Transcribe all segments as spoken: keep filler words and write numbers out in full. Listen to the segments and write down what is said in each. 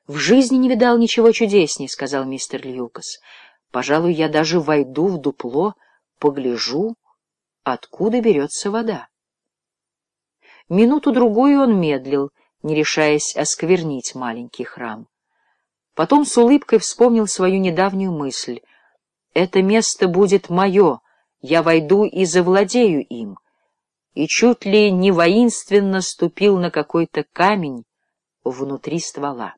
— В жизни не видал ничего чудесней, — сказал мистер Льюкас. — Пожалуй, я даже войду в дупло, погляжу, откуда берется вода. Минуту-другую он медлил, не решаясь осквернить маленький храм. Потом с улыбкой вспомнил свою недавнюю мысль. «Это место будет мое, я войду и завладею им», и чуть ли не воинственно ступил на какой-то камень внутри ствола.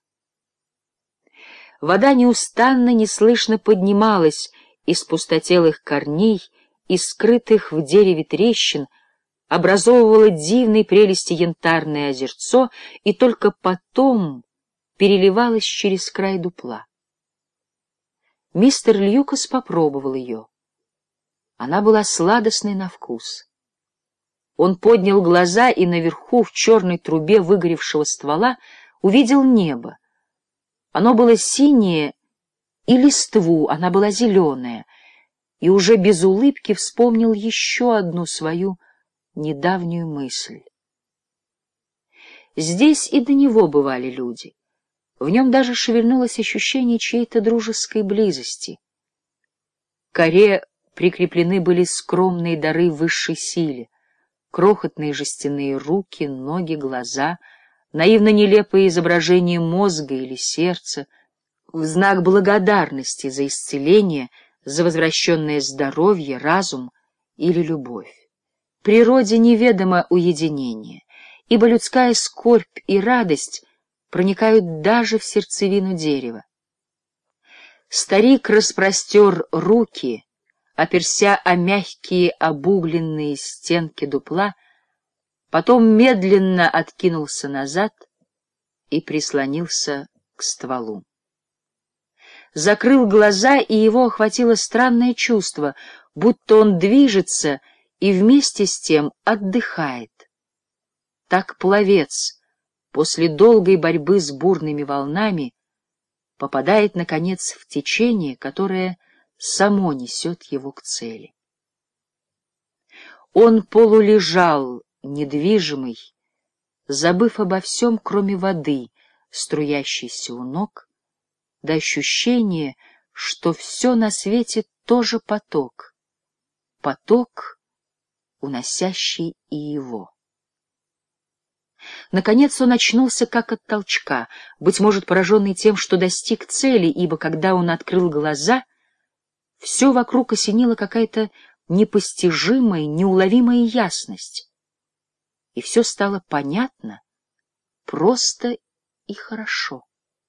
Вода неустанно, неслышно поднималась из пустотелых корней, из скрытых в дереве трещин, образовывала дивной прелести янтарное озерцо и только потом переливалась через край дупла. Мистер Льюкас попробовал ее. Она была сладостной на вкус. Он поднял глаза и наверху, в черной трубе выгоревшего ствола, увидел небо. Оно было синее, и листву она была зеленая, и уже без улыбки вспомнил еще одну свою недавнюю мысль. Здесь и до него бывали люди. В нем даже шевельнулось ощущение чьей-то дружеской близости. К коре прикреплены были скромные дары высшей силе, крохотные жестяные руки, ноги, глаза, наивно-нелепые изображения мозга или сердца, в знак благодарности за исцеление, за возвращенное здоровье, разум или любовь. Природе неведомо уединение, ибо людская скорбь и радость проникают даже в сердцевину дерева. Старик распростер руки, оперся о мягкие обугленные стенки дупла, потом медленно откинулся назад и прислонился к стволу. Закрыл глаза, и его охватило странное чувство, будто он движется и вместе с тем отдыхает. Так пловец после долгой борьбы с бурными волнами попадает, наконец, в течение, которое само несет его к цели. Он полулежал, недвижимый, забыв обо всем, кроме воды, струящейся у ног, до ощущения, что все на свете тоже поток, поток, уносящий и его. Наконец он очнулся как от толчка, быть может, пораженный тем, что достиг цели, ибо когда он открыл глаза, все вокруг осенила какая-то непостижимая, неуловимая ясность, и все стало понятно, просто и хорошо.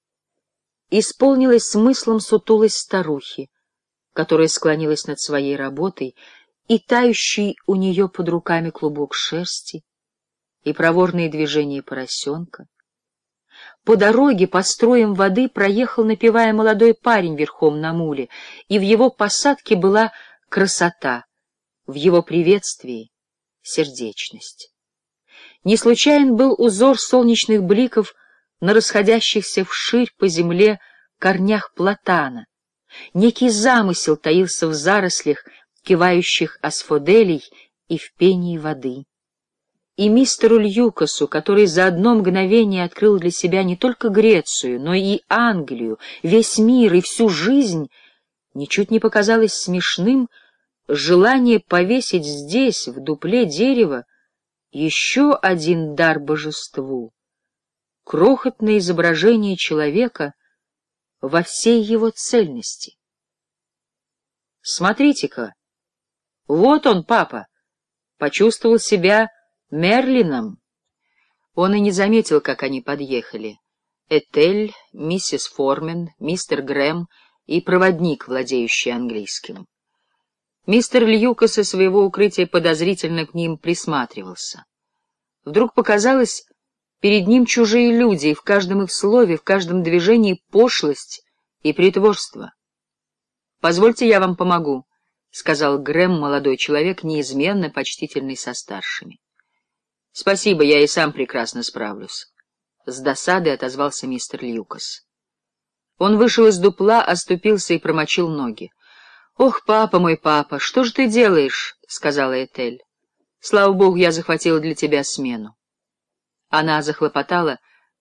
Исполнилось смыслом сутулость старухи, которая склонилась над своей работой, и тающий у нее под руками клубок шерсти, и проворные движения поросенка. По дороге, по струям воды, проехал, напевая, молодой парень верхом на муле, и в его посадке была красота, в его приветствии — сердечность. Не случайен был узор солнечных бликов на расходящихся вширь по земле корнях платана. Некий замысел таился в зарослях, кивающих асфоделей, и в пении воды. И мистеру Льюкасу, который за одно мгновение открыл для себя не только Грецию, но и Англию, весь мир и всю жизнь, ничуть не показалось смешным желание повесить здесь, в дупле дерева, еще один дар божеству — крохотное изображение человека во всей его цельности. «Смотрите-ка, вот он, папа!» Почувствовал себя Мерлином. Он и не заметил, как они подъехали. Этель, миссис Формен, мистер Грэм и проводник, владеющий английским. Мистер Льюкас из своего укрытия подозрительно к ним присматривался. Вдруг показалось, перед ним чужие люди, и в каждом их слове, в каждом движении пошлость и притворство. «Позвольте, я вам помогу», — сказал Грэм, молодой человек, неизменно почтительный со старшими. «Спасибо, я и сам прекрасно справлюсь», — с досадой отозвался мистер Льюкас. Он вышел из дупла, оступился и промочил ноги. «Ох, папа мой, папа, что же ты делаешь?» — сказала Этель. «Слава богу, я захватила для тебя смену». Она захлопотала,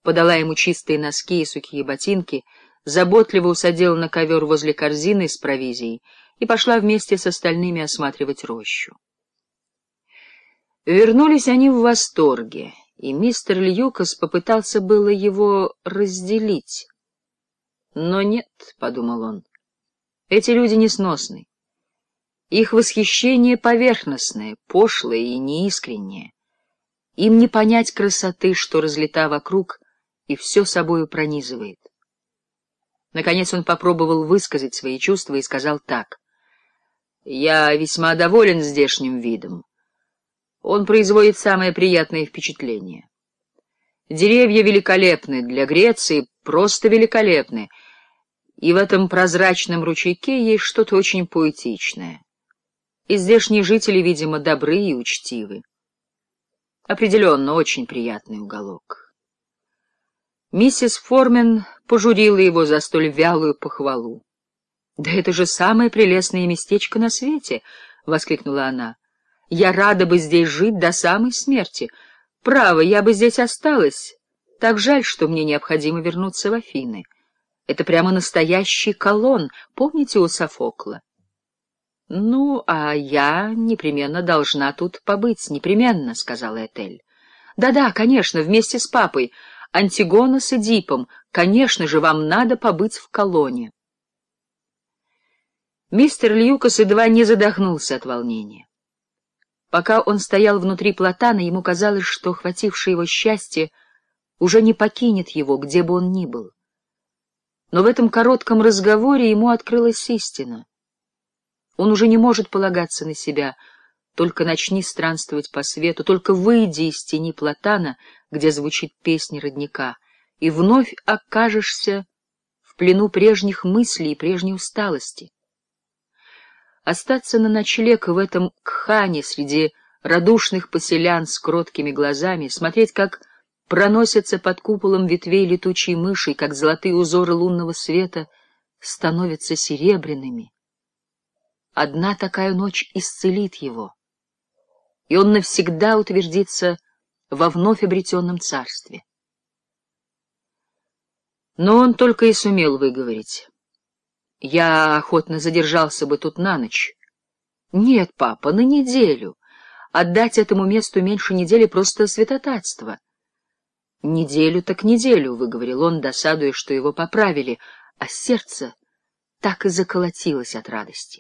подала ему чистые носки и сухие ботинки, заботливо усадила на ковер возле корзины с провизией и пошла вместе с остальными осматривать рощу. Вернулись они в восторге, и мистер Льюкас попытался было его разделить. Но нет, — подумал он, — эти люди несносны. Их восхищение поверхностное, пошлое и неискреннее. Им не понять красоты, что разлита вокруг и все собою пронизывает. Наконец он попробовал высказать свои чувства и сказал так: «Я весьма доволен здешним видом. Он производит самое приятное впечатление. Деревья великолепны, для Греции просто великолепны, и в этом прозрачном ручейке есть что-то очень поэтичное. И здешние жители, видимо, добры и учтивы. Определенно, очень приятный уголок». Миссис Формен пожурила его за столь вялую похвалу. «Да это же самое прелестное местечко на свете!» — воскликнула она. «Я рада бы здесь жить до самой смерти. Право, я бы здесь осталась. Так жаль, что мне необходимо вернуться в Афины. Это прямо настоящий Колон, помните у Софокла?» «Ну, а я непременно должна тут побыть, непременно», — сказала Этель. «Да-да, конечно, вместе с папой, Антигона с Эдипом, конечно же, вам надо побыть в Колоне». Мистер Льюкас едва не задохнулся от волнения. Пока он стоял внутри платана, ему казалось, что охватившее его счастье уже не покинет его, где бы он ни был. Но в этом коротком разговоре ему открылась истина. Он уже не может полагаться на себя, только начни странствовать по свету, только выйди из тени платана, где звучит песня родника, и вновь окажешься в плену прежних мыслей и прежней усталости. Остаться на ночлег в этом кхане среди радушных поселян с кроткими глазами, смотреть, как проносятся под куполом ветвей летучие мыши, как золотые узоры лунного света становятся серебряными. Одна такая ночь исцелит его, и он навсегда утвердится во вновь обретенном царстве. Но он только и сумел выговорить: «Я охотно задержался бы тут на ночь». «Нет, папа, на неделю. Отдать этому месту меньше недели — просто святотатство». «Неделю так неделю», — выговорил он, досадуя, что его поправили, а сердце так и заколотилось от радости.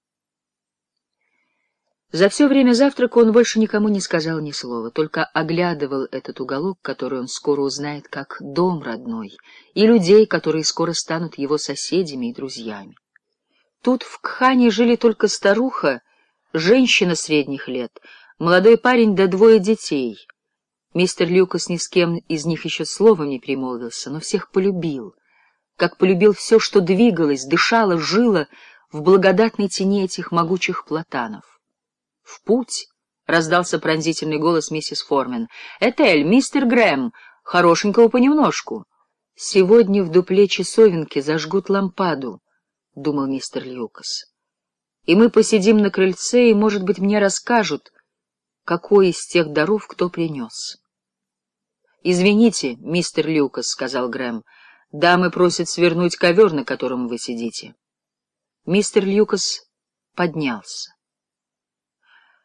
За все время завтрака он больше никому не сказал ни слова, только оглядывал этот уголок, который он скоро узнает как дом родной, и людей, которые скоро станут его соседями и друзьями. Тут в Кхане жили только старуха, женщина средних лет, молодой парень да двое детей. Мистер Льюкас ни с кем из них еще словом не перемолвился, но всех полюбил, как полюбил все, что двигалось, дышало, жило в благодатной тени этих могучих платанов. «В путь!» — раздался пронзительный голос миссис Формен. «Этель, мистер Грэм, хорошенького понемножку». «Сегодня в дупле часовенки зажгут лампаду», — думал мистер Льюкас. «И мы посидим на крыльце, и, может быть, мне расскажут, какой из тех даров кто принес». «Извините, мистер Льюкас», — сказал Грэм, — «дамы просят свернуть ковер, на котором вы сидите». Мистер Льюкас поднялся.